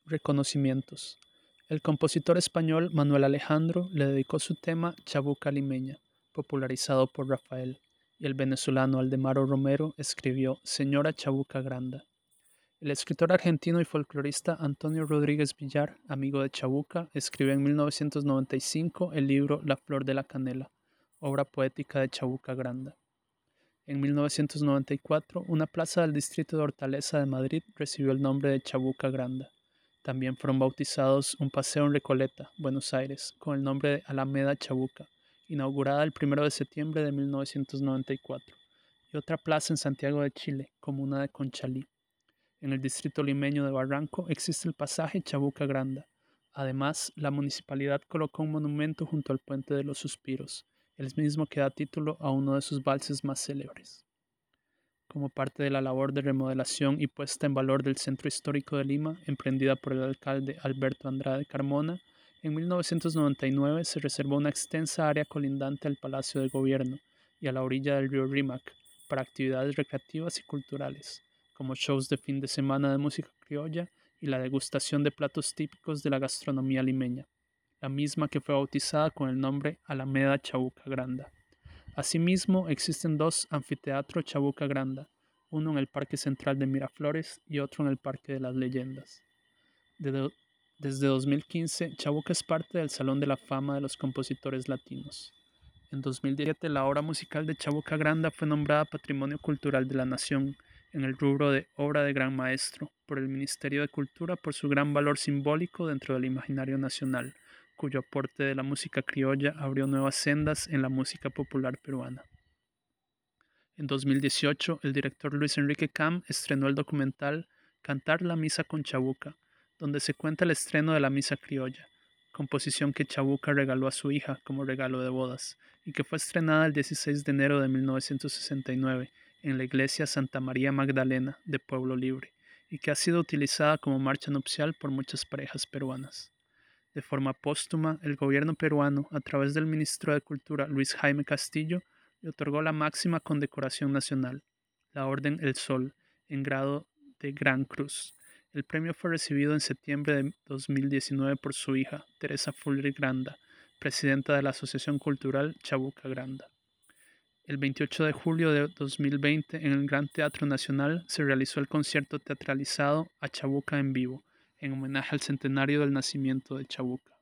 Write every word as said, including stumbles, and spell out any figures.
Reconocimientos. El compositor español Manuel Alejandro le dedicó su tema Chabuca Limeña, popularizado por Rafael, y el venezolano Aldemaro Romero escribió Señora Chabuca Granda. El escritor argentino y folclorista Antonio Rodríguez Villar, amigo de Chabuca, escribió en mil novecientos noventa y cinco el libro La Flor de la Canela, obra poética de Chabuca Granda. En mil novecientos noventa y cuatro, una plaza del distrito de Hortaleza de Madrid recibió el nombre de Chabuca Granda. También fueron bautizados un paseo en Recoleta, Buenos Aires, con el nombre de Alameda Chabuca, inaugurada el primero de septiembre de mil novecientos noventa y cuatro, y otra plaza en Santiago de Chile, comuna de Conchalí. En el distrito limeño de Barranco existe el pasaje Chabuca Granda. Además, la municipalidad colocó un monumento junto al Puente de los Suspiros, el mismo que da título a uno de sus valses más célebres. Como parte de la labor de remodelación y puesta en valor del Centro Histórico de Lima, emprendida por el alcalde Alberto Andrade Carmona, en mil novecientos noventa y nueve se reservó una extensa área colindante al Palacio de Gobierno y a la orilla del río Rímac para actividades recreativas y culturales, como shows de fin de semana de música criolla y la degustación de platos típicos de la gastronomía limeña, la misma que fue bautizada con el nombre Alameda Chabuca Granda. Asimismo, existen dos anfiteatros Chabuca Granda, uno en el Parque Central de Miraflores y otro en el Parque de las Leyendas. De- desde dos mil quince, Chabuca es parte del Salón de la Fama de los Compositores Latinos. En dos mil diecisiete, la obra musical de Chabuca Granda fue nombrada Patrimonio Cultural de la Nación en el rubro de Obra de Gran Maestro por el Ministerio de Cultura por su gran valor simbólico dentro del imaginario nacional, cuyo aporte de la música criolla abrió nuevas sendas en la música popular peruana. En dos mil dieciocho, el director Luis Enrique Cam estrenó el documental Cantar la Misa con Chabuca, donde se cuenta el estreno de la Misa Criolla, composición que Chabuca regaló a su hija como regalo de bodas, y que fue estrenada el dieciséis de enero de mil novecientos sesenta y nueve en la iglesia Santa María Magdalena de Pueblo Libre, y que ha sido utilizada como marcha nupcial por muchas parejas peruanas. De forma póstuma, el gobierno peruano, a través del ministro de Cultura Luis Jaime Castillo, le otorgó la máxima condecoración nacional, la Orden El Sol, en grado de Gran Cruz. El premio fue recibido en septiembre de dos mil diecinueve por su hija, Teresa Fuller Granda, presidenta de la Asociación Cultural Chabuca Granda. El veintiocho de julio de dos mil veinte, en el Gran Teatro Nacional, se realizó el concierto teatralizado A Chabuca en Vivo, en homenaje al centenario del nacimiento de Chabuca.